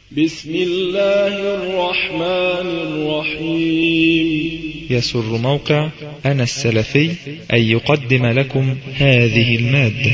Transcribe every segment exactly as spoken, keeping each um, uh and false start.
بسم الله الرحمن الرحيم. يسر موقع أنا السلفي أن يقدم لكم هذه المادة.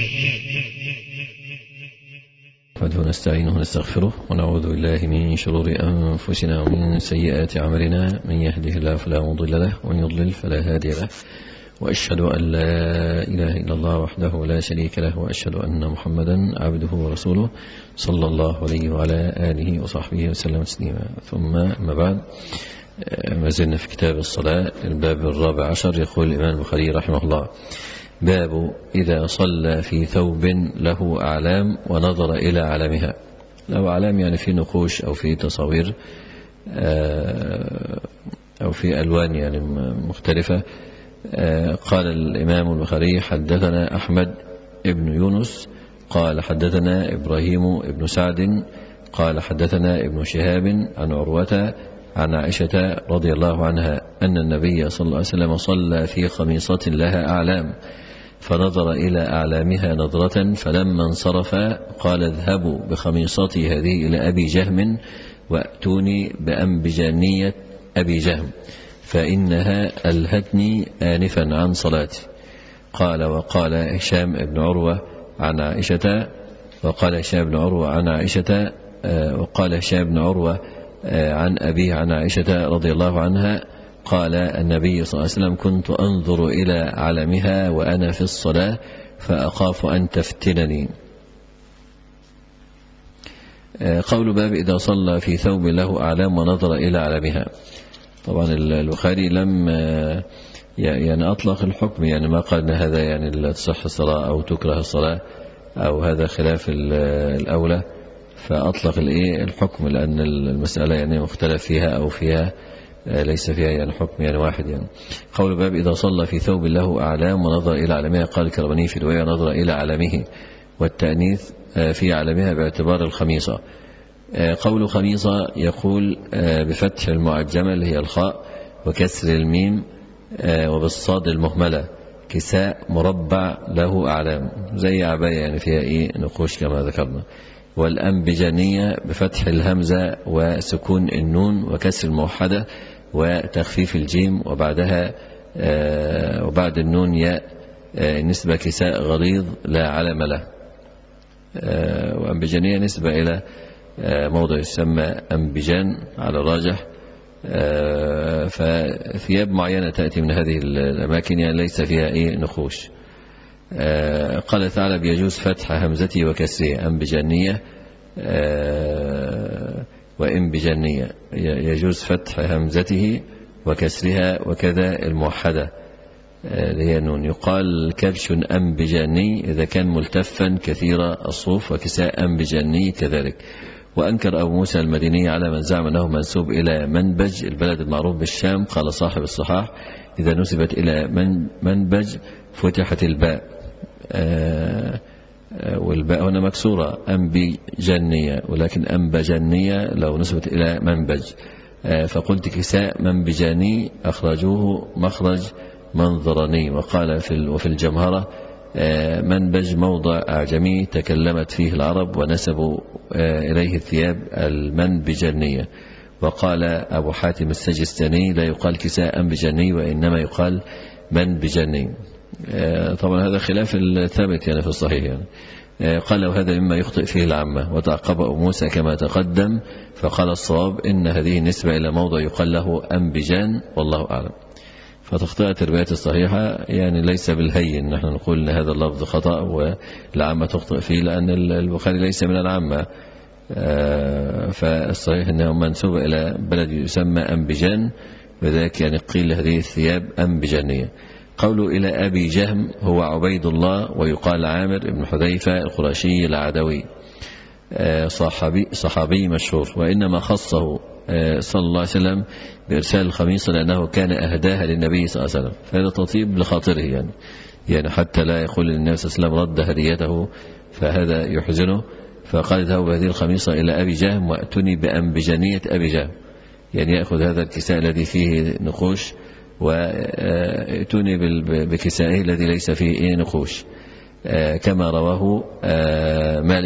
نحمده ونستعينه ونستغفره ونعوذ بالله من شرور أنفسنا ومن سيئات أعمالنا، من يهده الله فلا مضل له ومن يضلل فلا هادي له، وأشهد أن لا إله إلا الله وحده لا شريك له، وأشهد أن محمدا عبده ورسوله صلى الله عليه وعلى آله وصحبه وسلم تسليما. ثم أما بعد، ما زلنا في كتاب الصلاة، الباب الرابع عشر. يقول الإمام البخاري رحمه الله: باب إذا صلى في ثوب له أعلام ونظر إلى علامها. له أعلام يعني في نقوش أو في تصاوير أو في ألوان يعني مختلفة. قال الإمام البخاري: حدثنا أحمد ابن يونس قال حدثنا إبراهيم ابن سعد قال حدثنا ابن شهاب عن عروة عن عائشة رضي الله عنها أن النبي صلى الله عليه وسلم صلى في خميصة لها أعلام، فنظر إلى أعلامها نظرة، فلما انصرف قال: اذهبوا بخميصتي هذه إلى أبي جهم وأتوني بأنبجانية أبي جهم، فإنها ألهتني آنفا عن صلاتي. قال: وقال هشام بن عروة عن عائشة وقال هشام بن عروة عن عائشة وقال هشام بن عروة عن أبيه عن عائشة رضي الله عنها قال النبي صلى الله عليه وسلم: كنت أنظر إلى علمها وأنا في الصلاة فأخاف أن تفتنني. قول باب إذا صلى في ثوب له أعلام ونظر إلى علمها. طبعا البخاري لم يعني أطلق الحكم، يعني ما قال أن هذا يعني لا تصح الصلاة أو تكره الصلاة أو هذا خلاف الأولى، فأطلق الحكم لأن المسألة يعني مختلف فيها أو فيها ليس فيها يعني حكم يعني واحد. يعني قول باب إذا صلى في ثوب له أعلام ونظر إلى علمها. قال الكرماني في رواية: نظر إلى علمه، والتأنيث في علمها باعتبار الخميصة. قول خميصة يقول بفتح المعجمة اللي هي الخاء وكسر الميم وبالصاد المهملة: كساء مربع له أعلام، زي عباية يعني فيها إيه نقوش كما ذكرنا. والأنبجانية بفتح الهمزة وسكون النون وكسر الموحدة وتخفيف الجيم وبعدها وبعد النون ياء، نسبة كساء غليظ لا علم له. وأنبجانية نسبة إلى موضع يسمى أنبجان على الراجح. فثياب معينة تأتي من هذه الأماكن يعني ليس فيها أي نقوش. قال تعالى: بيجوز فتح همزتي وكسرها. أنبجانية وإنبجانية يجوز فتح همزته وكسرها، وكذا الموحدة اللي هي النون. يقال كبش أنبجاني إذا كان ملتفا كثير الصوف، وكساء أنبجاني كذلك. وأنكر أبو موسى المديني على من زعم أنه منسوب إلى منبج البلد المعروف بالشام. قال صاحب الصحاح: إذا نسبت إلى منبج فتحت الباء، آه والباء هنا مكسورة أنبجانية، ولكن أنبجانية لو نسبت إلى منبج. آه فقلت كساء منبجاني أخرجوه مخرج منظرني. وقال في وفي الجمهرة: آه منبج موضع أعجمي تكلمت فيه العرب ونسبوا آه إليه الثياب المنبجانية. وقال أبو حاتم السجستاني: لا يقال كساء أنبجاني وإنما يقال منبجاني. طبعا هذا خلاف الثابت يعني في الصحيح. يعني قال: وهذا مما يخطئ فيه العامة. وتعقب أبو موسى كما تقدم فقال: الصواب إن هذه نسبة إلى موضع يقال له أنبجان، والله أعلم. فتخطئة الروايات الصحيحة يعني ليس بالهين نحن نقول أن هذا اللفظ خطأ والعامة تخطئ فيه، لأن البخاري ليس من العامة. فالصحيح أنه منسوب إلى بلد يسمى أنبجان، وذلك يعني قيل هذه الثياب أنبجانية. قوله إلى أبي جهم هو عبيد الله، ويقال عامر بن حذيفة القرشي العدوي، صحابي, صحابي مشهور. وإنما خصه صلى الله عليه وسلم بإرسال الخميصة لأنه كان أهداها للنبي صلى الله عليه وسلم، فهذا تطيب لخاطره يعني يعني حتى لا يقول النبي صلى الله عليه وسلم رد هديته فهذا يحزنه. فقال: اذهبوا بهذه الخميصة إلى أبي جهم وأتوني بأنبجانية أبي جهم، يعني يأخذ هذا الكساء الذي فيه نقوش واتوني بكسائه الذي ليس فيه نقوش، كما رواه مالك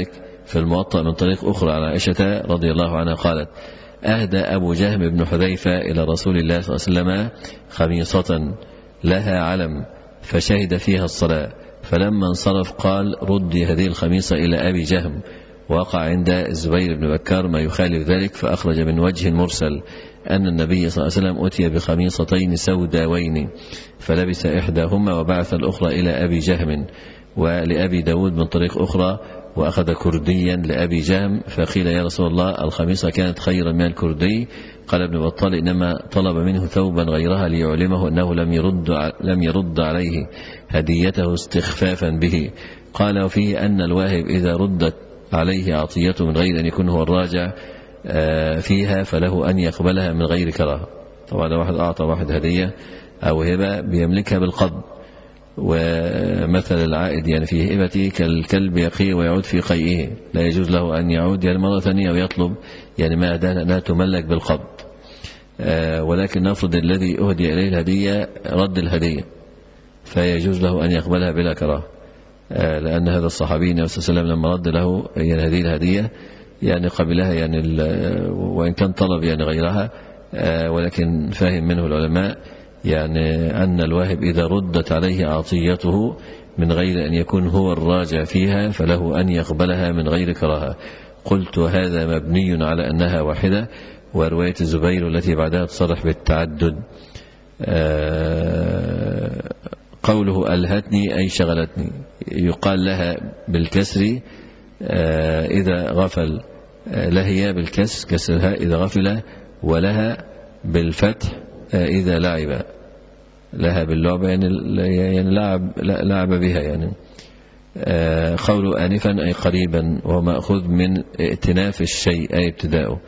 في الموطأ من طريق أخرى عن عائشة رضي الله عنها قالت: أهدى أبو جهم بن حذيفة إلى رسول الله صلى الله عليه وسلم خميصة لها علم فشهد فيها الصلاة، فلما انصرف قال: ردي هذه الخميصة إلى أبي جهم. وقع عند الزبير بن بكار ما يخالف ذلك، فأخرج من وجه مرسل أن النبي صلى الله عليه وسلم أتي بخميصتين سوداوين فلبس إحداهما وبعث الأخرى إلى أبي جهم. ولأبي داود من طريق أخرى: وأخذ كرديا لأبي جهم فقيل: يا رسول الله الخميصة كانت خيرا من الكردي. قال ابن بطال: إنما طلب منه ثوبا غيرها ليعلمه أنه لم يرد, لم يرد عليه هديته استخفافا به. قال: وفيه أن الواهب إذا ردت عليه عطيته من غير أن يكون هو الراجع فيها فله أن يقبلها من غير كراهة. طبعا واحد أعطى واحد هدية أو هبة بيملكها بالقبض، ومثل العائد يعني في هبته كالكلب يقي ويعود في قيئه، لا يجوز له أن يعود يعني مرة ثانية ويطلب يعني ما أدانا أنها تملك بالقبض. ولكن نفرض الذي أهدي إليه الهدية رد الهدية فيجوز له أن يقبلها بلا كراهة، لأن هذا الصحابي النبي صلى الله عليه وسلم لما رد له يعني هذه الهدية يعني قبلها يعني وإن كان طلب يعني غيرها، ولكن فهم منه العلماء يعني أن الواهب إذا ردت عليه عطيته من غير أن يكون هو الراجع فيها فله أن يقبلها من غير كراهة. قلت: هذا مبني على أنها واحدة، ورواية الزبير التي بعدها تصرح بالتعدد. قوله ألهتني أي شغلتني، يقال لها بالكسر إذا غفل، لهي بالكسر كسرها إذا غفل، ولها بالفتح إذا لعب. لها باللعبة يعني, يعني لعب, لعب بها يعني. قول آنفا أي قريبا، وهو مأخوذ من ائتناف الشيء أي ابتداؤه.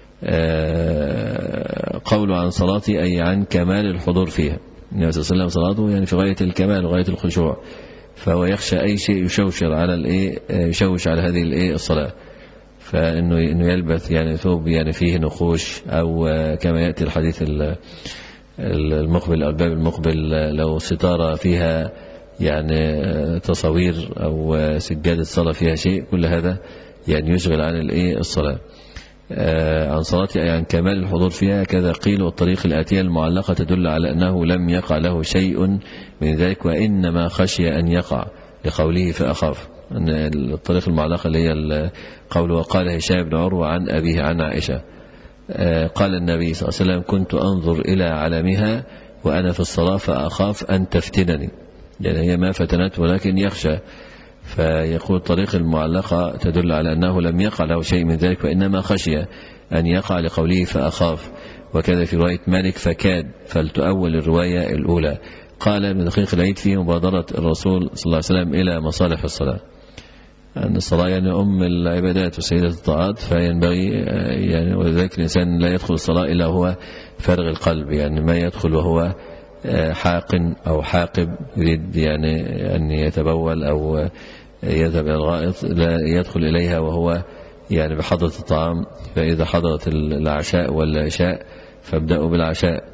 قول عن صلاتي أي عن كمال الحضور فيها. النبي صلى الله عليه وسلم صلاته يعني في غاية الكمال وغاية الخشوع، فهو يخشى أي شيء يشوشر على الإيه يشوش على هذه الإيه الصلاة، فإنه إنه يلبث يعني ثوب يعني فيه نقوش، أو كما يأتي الحديث المقبل أو الباب المقبل لو ستارة فيها يعني تصوير أو سجادة صلاة فيها شيء، كل هذا يعني يشغل عن الإيه الصلاة. عن صلاتي أي عن كمال الحضور فيها. كذا قيل: والطريق الآتية المعلقة تدل على أنه لم يقع له شيء من ذلك وإنما خشي أن يقع، لقوله فأخاف. أن الطريق المعلقة اللي هي القول: وقال هشام بن عروة عن أبيه عن عائشة قال النبي صلى الله عليه وسلم: كنت أنظر إلى علامها وأنا في الصلاة فأخاف أن تفتنني، يعني هي ما فتنت ولكن يخشى. فيقول الطريق المعلقة تدل على أنه لم يقع له شيء من ذلك وإنما خشي أن يقع، لقوله فأخاف. وكذا في رواية مالك: فكاد، فلتؤول الرواية الأولى. قال ابن دقيق العيد في مبادرة الرسول صلى الله عليه وسلم إلى مصالح الصلاة، أن الصلاة يعني أم العبادات وسيدة الطاعات، فينبغي يعني ولذلك الإنسان لا يدخل الصلاة إلا هو فارغ القلب، يعني ما يدخل وهو حاقن أو حاقب يريد يعني أن يتبول أو يذهب إلى الغائط، لا يدخل إليها وهو يعني بحضرة الطعام. فإذا حضرت العشاء والعشاء فابدأوا بالعشاء.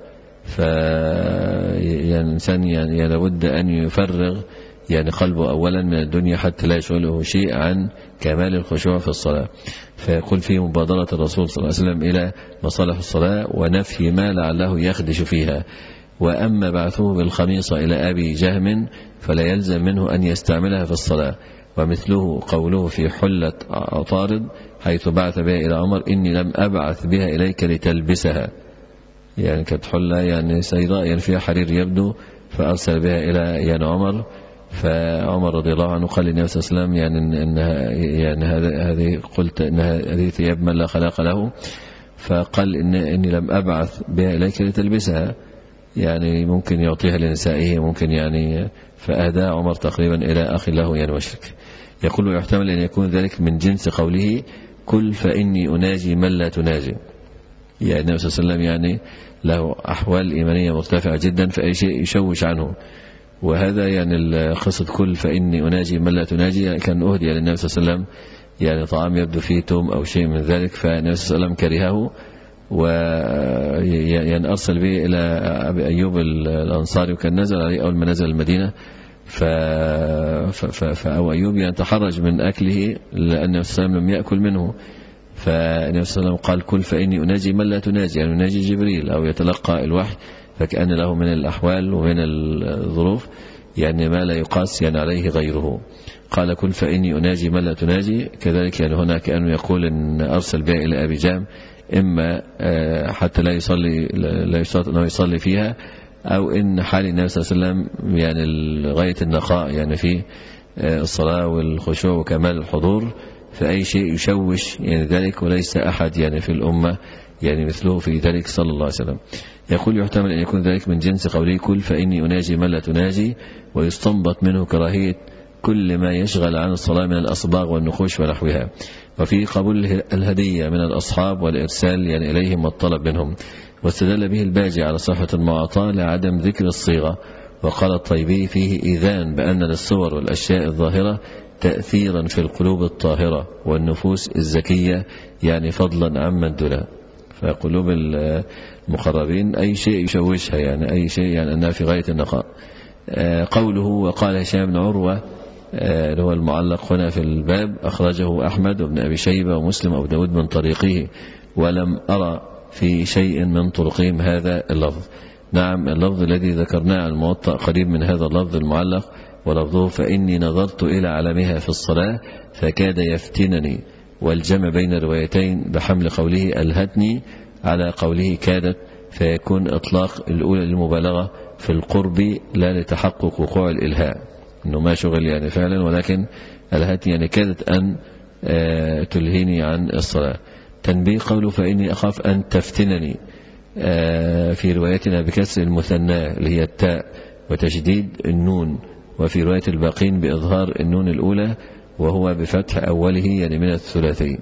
فيعني الإنسان يعني لابد أن يفرغ يعني قلبه أولا من الدنيا حتى لا يشغله شيء عن كمال الخشوع في الصلاة. فيقول في مبادرة الرسول صلى الله عليه وسلم إلى مصالح الصلاة ونفي ما لعله يخدش فيها. وأما بعثه بالخميصة إلى أبي جهم فلا يلزم منه أن يستعملها في الصلاة. ومثله قوله في حلة عطارد حيث بعث بها إلى عمر: إني لم أبعث بها إليك لتلبسها، يعني كانت حلة يعني سيراء يعني فيها حرير يبدو، فأرسل بها إلى يعني عمر. فعمر رضي الله عنه قال للنبي صلى الله عليه وسلم يعني إنها يعني هذه قلت إنها هذه ثياب من لا خلاق له، فقال إن إني لم أبعث بها إليك لتلبسها، يعني ممكن يعطيها لنسائه ممكن يعني. فأهدى عمر تقريبا إلى أخي له يعني مشرك. يقول: يحتمل أن يكون ذلك من جنس قوله: كل فإني أناجي من لا تناجي، يعني النبي صلى الله عليه وسلم يعني له أحوال إيمانية مرتفعة جدا، فأي شيء يشوش عنه. وهذا يعني قصة كل فإني أناجي من لا تناجي كان أهدي للنبي صلى الله عليه وسلم يعني طعام يبدو فيه توم أو شيء من ذلك، فالنبي صلى الله عليه وسلم كرهه ويعني أرسل به إلى أبي أيوب الأنصاري، وكان نزل عليه أول ما نزل المدينة ف... ف... ف... فأبو أيوب يتحرج من أكله لأن النبي صلى الله عليه وسلم لم يأكل منه، فالنبي صلى الله عليه وسلم قال كل فإني أناجي من لا تناجي، يعني يناجي جبريل أو يتلقى الوحي، فكأن له من الأحوال ومن الظروف يعني ما لا يقاس يعني عليه غيره. قال كل فإني أناجي من لا تناجي، كذلك يعني هنا كأنه يقول إن أرسل بها إلى أبي جام إما حتى لا يصلي لا يشترط أنه يصلي فيها، أو إن حال النبي صلى الله عليه وسلم يعني غاية النقاء يعني في الصلاة والخشوع وكمال الحضور، فأي شيء يشوش يعني ذلك، وليس أحد يعني في الأمة يعني مثله في ذلك صلى الله عليه وسلم. يقول يحتمل أن يكون ذلك من جنس قوله كل فإني أناجي من لا تناجي، ويستنبط منه كراهية كل ما يشغل عن الصلاة من الأصباغ والنقوش ونحوها، وفي قبول الهدية من الأصحاب والإرسال يعني إليهم والطلب منهم. واستدل به الباجي على صحة المعاطاة لعدم ذكر الصيغة، وقال الطيبي فيه إذان بأن للصور والأشياء الظاهرة تأثيرا في القلوب الطاهرة والنفوس الزكية يعني فضلا عمن دلا. فقلوب المقربين أي شيء يشوشها يعني أي شيء يعني أنها في غاية النقاء. قوله وقال هشام بن عروة اللي هو المعلق هنا في الباب أخرجه أحمد وابن أبي شيبة ومسلم وابو داود من طريقه، ولم أرى في شيء من طرقهم هذا اللفظ. نعم اللفظ الذي ذكرناه عن الموطأ قريب من هذا اللفظ المعلق، ولفظه فإني نظرت إلى علمها في الصلاة فكاد يفتنني، والجمع بين الروايتين بحمل قوله ألهتني على قوله كادت، فيكون إطلاق الأولى للمبالغة في القرب لا لتحقق وقوع الإلهاء، إنه ما شغل يعني فعلا، ولكن ألهتني يعني كادت أن تلهيني عن الصلاة. تنبيه قوله فإني أخاف أن تفتنني في روايتنا بكسر المثنى اللي هي التاء وتشديد النون، وفي رواية الباقين بإظهار النون الأولى وهو بفتح أوله يعني من الثلاثي.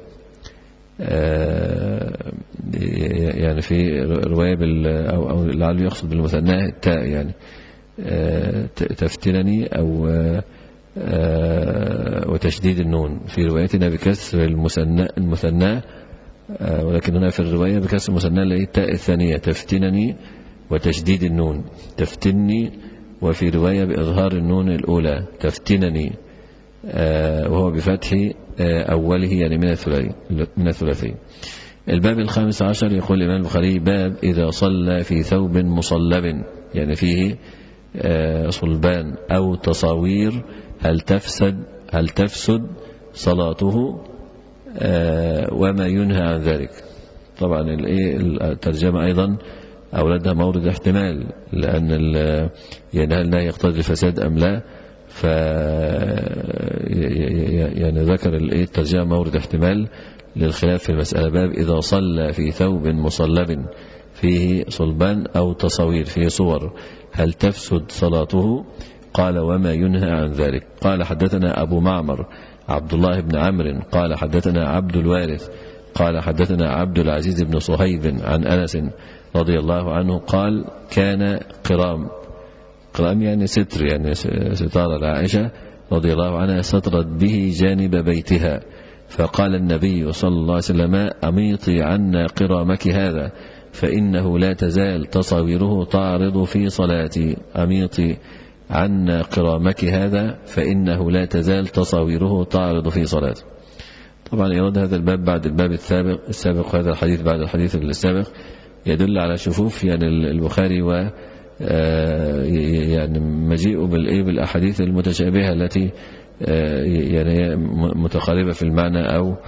يعني في رواية بال أو, أو لعله يقصد بالمثنى التاء يعني تفتنني أو وتشديد النون، في روايتنا بكسر المثنى المثنى ولكن هنا في الرواية بكسر المثنى اللي هي التاء الثانية تفتنني وتشديد النون تفتني، وفي رواية بإظهار النون الأولى تفتنني وهو بفتح أوله يعني من الثلاثي من الثلاثي. الباب الخامس عشر يقول الإمام البخاري باب إذا صلى في ثوب مصلب، يعني فيه صلبان أو تصاوير هل تفسد هل تفسد صلاته وما ينهى عن ذلك. طبعا الترجمة أيضا أولادها مورد احتمال، لأن يعني هل لا يقتضي الفساد أم لا، ف يعني ذكر الترجمة مورد احتمال للخلاف في المسألة. باب إذا صلى في ثوب مصلب فيه صلبان أو تصوير فيه صور هل تفسد صلاته؟ قال وما ينهى عن ذلك. قال حدثنا أبو معمر عبد الله بن عمرو قال حدثنا عبد الوارث قال حدثنا عبد العزيز بن صهيب عن أنس رضي الله عنه قال كان قرام قرام يعني ستر يعني ستارة لعائشة رضي الله عنها سترت به جانب بيتها، فقال النبي صلى الله عليه وسلم أميطي عنا قرامك هذا فإنه لا تزال تصاويره تعرض في صلاتي. أميطي عنا قرامك هذا فإنه لا تزال تصاويره تعرض في صلاتي. طبعا يرد هذا الباب بعد الباب السابق السابق هذا الحديث بعد الحديث السابق يدل على شفوف يعني البخاري و يعني مجيء بالأحاديث المتشابهة التي يعني متقاربة في المعنى أو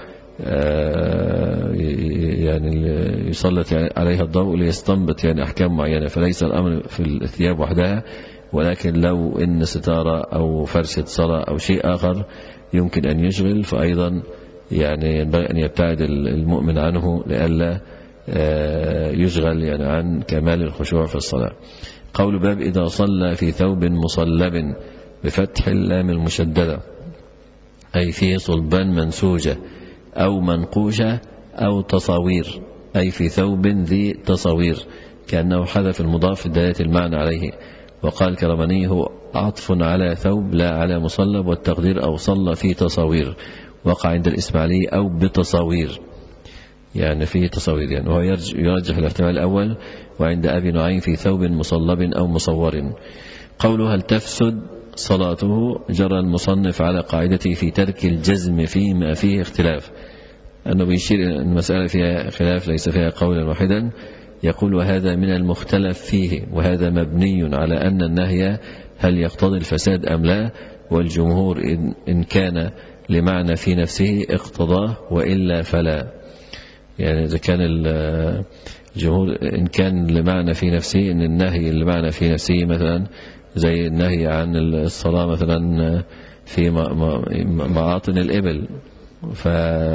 يعني يسلط عليها الضوء ليستنبط يعني أحكام معينة. فليس الأمر في الثياب وحدها، ولكن لو إن ستارة أو فرشة صلاة أو شيء آخر يمكن أن يشغل، فأيضا يعني ينبغي أن يبتعد المؤمن عنه لئلا يشغل يعني عن كمال الخشوع في الصلاة. قول باب إذا صلى في ثوب مصلب بفتح اللام المشددة أي فيه صلبان منسوجة أو منقوشة أو تصاوير، أي في ثوب ذي تصاوير، كأنه حذف المضاف لدلالة المعنى عليه. وقال كرماني هو عطف على ثوب لا على مصلب، والتقدير أو صلى في تصاوير، وقع عند الإسماعيلي أو بتصاوير. يعني فيه تصوير يعني، وهو يرجح الاحتمال الأول. وعند أبي نعيم في ثوب مصلب أو مصور. قوله هل تفسد صلاته، جرى المصنف على قاعدته في ترك الجزم فيما فيه اختلاف، أنه بيشير إلى أن المسألة فيها خلاف ليس فيها قولا واحدا. يقول وهذا من المختلف فيه، وهذا مبني على أن النهي هل يقتضي الفساد أم لا، والجمهور إن كان لمعنى في نفسه اقتضاه وإلا فلا. يعني إذا كان الجمهور إن كان لمعنى في نفسه، إن النهي لمعنى في نفسه مثلا زي النهي عن الصلاة مثلا في معاطن الإبل، ف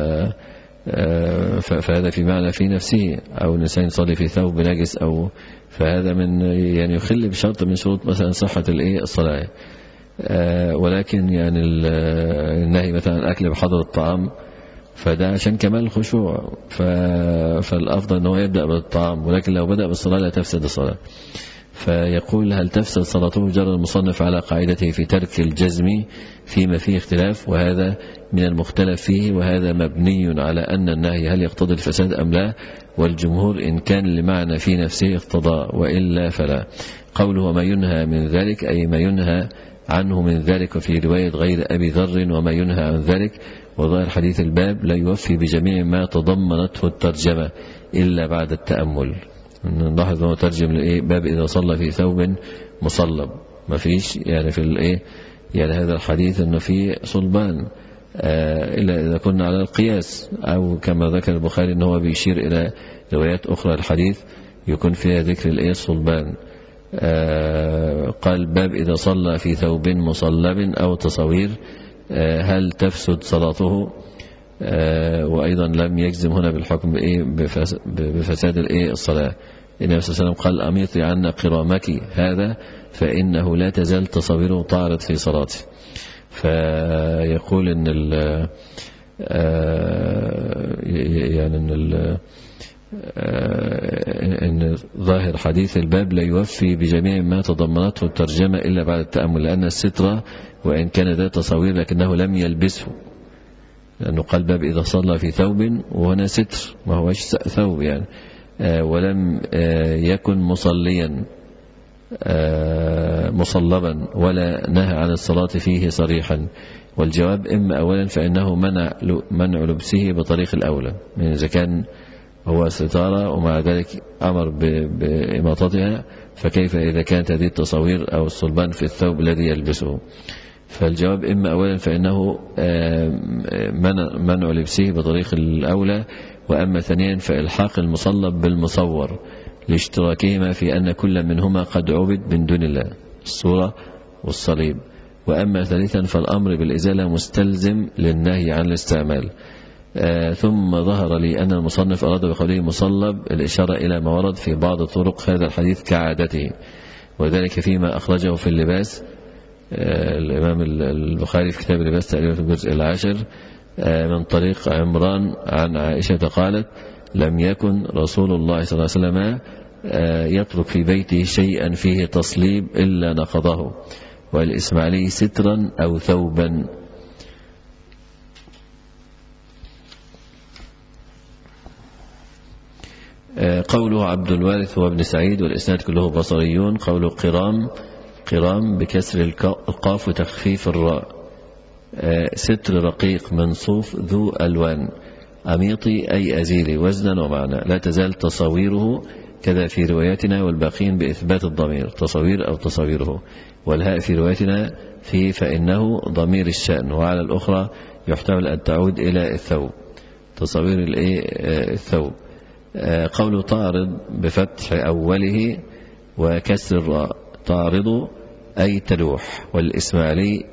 فهذا في معنى في نفسه، أو الإنسان يصلي في ثوب نجس، أو فهذا من يعني يخل بشرط من شروط مثلا صحة الصلاة. ولكن يعني النهي مثلا الأكل بحضر الطعام، فده عشان كمال الخشوع، فالأفضل أنه يبدأ بالطعام، ولكن لو بدأ بالصلاة لا تفسد الصلاة. فيقول هل تفسد صلاته، جرى المصنف على قاعدته في ترك الجزم فيما فيه اختلاف، وهذا من المختلف فيه، وهذا مبني على أن النهي هل يقتضي الفساد أم لا، والجمهور إن كان لمعنى في نفسه اقتضى وإلا فلا. قوله وما ينهى من ذلك أي ما ينهى عنه من ذلك، وفي رواية غير أبي ذر وما ينهى عن ذلك. وظاهر حديث الباب لا يوفي بجميع ما تضمنته الترجمة إلا بعد التأمل. نلاحظ أنه ترجم لإيه باب إذا صلى في ثوب مصلب، ما فيش يعني في الإيه يعني هذا الحديث أنه فيه صلبان، آه إلا إذا كنا على القياس، أو كما ذكر البخاري أنه بيشير إلى روايات أخرى الحديث يكون فيها ذكر الإيه الصلبان. آه قال باب إذا صلى في ثوب مصلب أو تصوير آه هل تفسد صلاته، آه وأيضا لم يجزم هنا بالحكم بإيه بفساد الإيه الصلاة. النبي صلى الله عليه وسلم قال أميطي عنا قرامك هذا فإنه لا تزال تصويره تعرض في صلاته. فيقول إن ال آه يعني إن ال إن ظاهر حديث الباب لا يوفي بجميع ما تضمنته الترجمة إلا بعد التأمل، لأن السترة وإن كان ذات تصوير لكنه لم يلبسه، لأنه قال باب إذا صلى في ثوب، وهنا ستر ما هوش ثوب يعني، ولم يكن مصليا مصلبا ولا نهى عن الصلاة فيه صريحا. والجواب إما أولا فإنه منع منع لبسه بطريق الأولى، يعني إذا كان هو ستارة ومع ذلك أمر بإماطتها، فكيف إذا كانت هذه التصوير أو الصلبان في الثوب الذي يلبسه؟ فالجواب إما أولا فإنه منع لبسه بطريق الأولى، وأما ثانيا فإلحاق المصلب بالمصور لاشتراكهما في أن كل منهما قد عبد من دون الله، الصورة والصليب. وأما ثالثا فالأمر بالإزالة مستلزم للنهي عن الاستعمال. آه ثم ظهر لي أن المصنف أراد بقوله مصلب الإشارة إلى ما ورد في بعض طرق هذا الحديث كعادته، وذلك فيما أخرجه في اللباس آه الإمام البخاري في كتاب اللباس تقريبا في الجزء العاشر آه من طريق عمران عن عائشة قالت لم يكن رسول الله صلى الله عليه وسلم آه يترك في بيته شيئا فيه تصليب إلا نقضه، والإسماعيلي سترا أو ثوبا. قوله عبد الوارث وابن سعيد والإسناد كله بصريون. قوله قرام قرام بكسر القاف وتخفيف الراء، ستر رقيق من صوف ذو ألوان. أميطي أي أزيلي وزنا ومعنى. لا تزال تصاويره كذا في رواياتنا، والباقين بإثبات الضمير تصوير أو تصويره، والهاء في روايتنا فيه فإنه ضمير الشأن، وعلى الأخرى يحتمل أن تعود إلى الثوب تصوير الثوب. قوله تعرض بفتح أوله وكسر الراء، تعرض أي تلوح. والإسماعيلي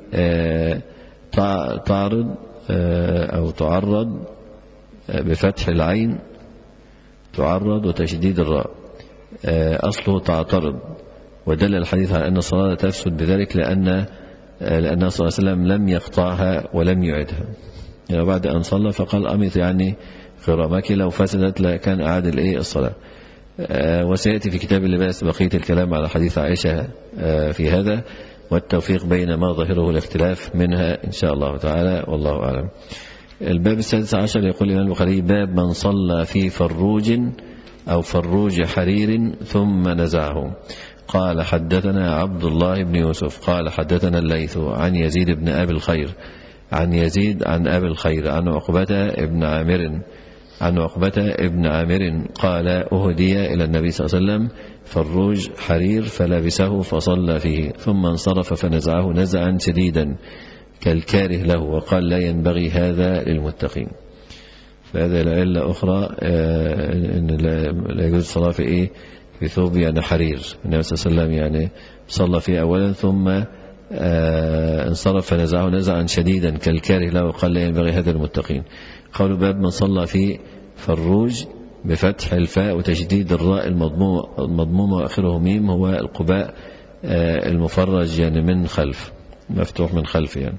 تعرض أو تعرض بفتح العين تعرض وتشديد الراء، أصله تعترض. ودل الحديث على أن الصلاة تفسد بذلك لأن لأن صلى الله عليه وسلم لم يقطعها ولم يعدها، يعني بعد أن صلى فقال أميط يعني قرامك، لو فسدت لكان أعاد الإيه الصلاة. آه وسيأتي في كتاب اللباس بقية الكلام على حديث عائشة آه في هذا، والتوفيق بين ما ظاهره الاختلاف منها إن شاء الله تعالى، والله أعلم. الباب السادس عشر يقول الإمام البخاري باب من صلى في فروج أو فروج حرير ثم نزعه. قال حدثنا عبد الله بن يوسف قال حدثنا الليث عن يزيد بن أبي الخير عن يزيد عن أبي الخير عن عقبة ابن عامر عن عقبة ابن عامر قال أهدي إلى النبي صلى الله عليه وسلم فروج حرير فلبسه فصلى فيه ثم انصرف فنزعه نزعا شديدا كالكاره له وقال لا ينبغي هذا للمتقين. فهذا العلة أخرى أن لا يجوز الصلاة في إيه في ثوب يعني حرير. النبي صلى الله عليه وسلم يعني صلى فيه أولا ثم انصرف فنزعه نزعا شديدا كالكاره له وقال لا ينبغي هذا للمتقين. قالوا باب من صلى في فروج بفتح الفاء وتشديد الراء المضمومة وآخره ميم هو القباء المفرج يعني من خلف مفتوح من خلف يعني.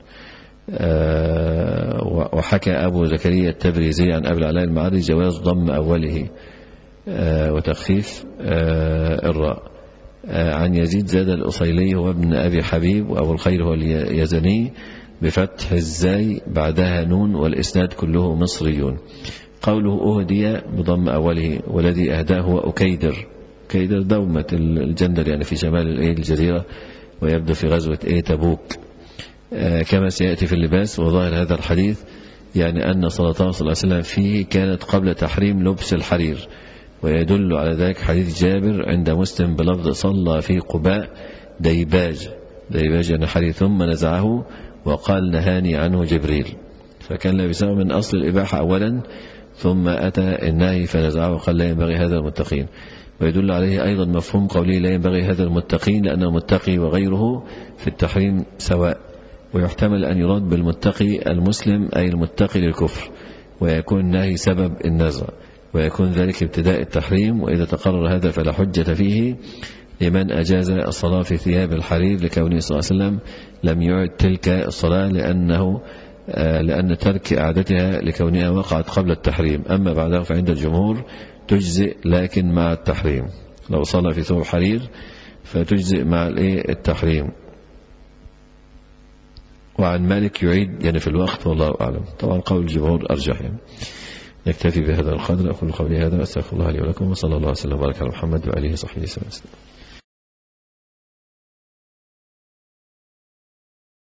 وحكى أبو زكريا التبريزي عن أبي العلاء المعري جواز ضم أوله وتخفيف الراء. عن يزيد زاد الأصيلي هو ابن أبي حبيب وأبو الخير هو اليزني بفتح الزاي بعدها نون والإسناد كله مصريون. قوله أهدي بضم أوله والذي أهداه هو أكيدر. أكيدر دومة الجندل يعني في شمال الجزيرة ويبدو في غزوة إيه تبوك كما سيأتي في اللباس. وظاهر هذا الحديث يعني أن صلاته صلى الله عليه وسلم فيه كانت قبل تحريم لبس الحرير ويدل على ذلك حديث جابر عند مسلم بلفظ صلى في قباء ديباج ديباج يعني حرير ثم نزعه وقال نهاني عنه جبريل. فكان لبسه من أصل الإباحة أولا ثم أتى النهي فنزعه وقال لا ينبغي هذا المتقين. ويدل عليه أيضا مفهوم قوله لا ينبغي هذا المتقين لأن المتقي وغيره في التحريم سواء. ويحتمل أن يراد بالمتقي المسلم أي المتقي للكفر ويكون النهي سبب النزع ويكون ذلك ابتداء التحريم. وإذا تقرر هذا فلا حجة فيه لمن أجاز الصلاة في ثياب الحرير لكونه صلى الله عليه وسلم لم يعد تلك الصلاة لأنه لأن ترك إعادتها لكونها وقعت قبل التحريم. أما بعده فعند الجمهور تجزئ لكن مع التحريم. لو صلى في ثوب حرير فتجزئ مع التحريم. وعن مالك يعيد يعني في الوقت والله أعلم. طبعا قول الجمهور أرجح يعني. نكتفي بهذا القدر. أقول قولي هذا أستغفر الله لي ولكم وصلى الله وسلم وبارك على محمد وآله وصحبه وسلم.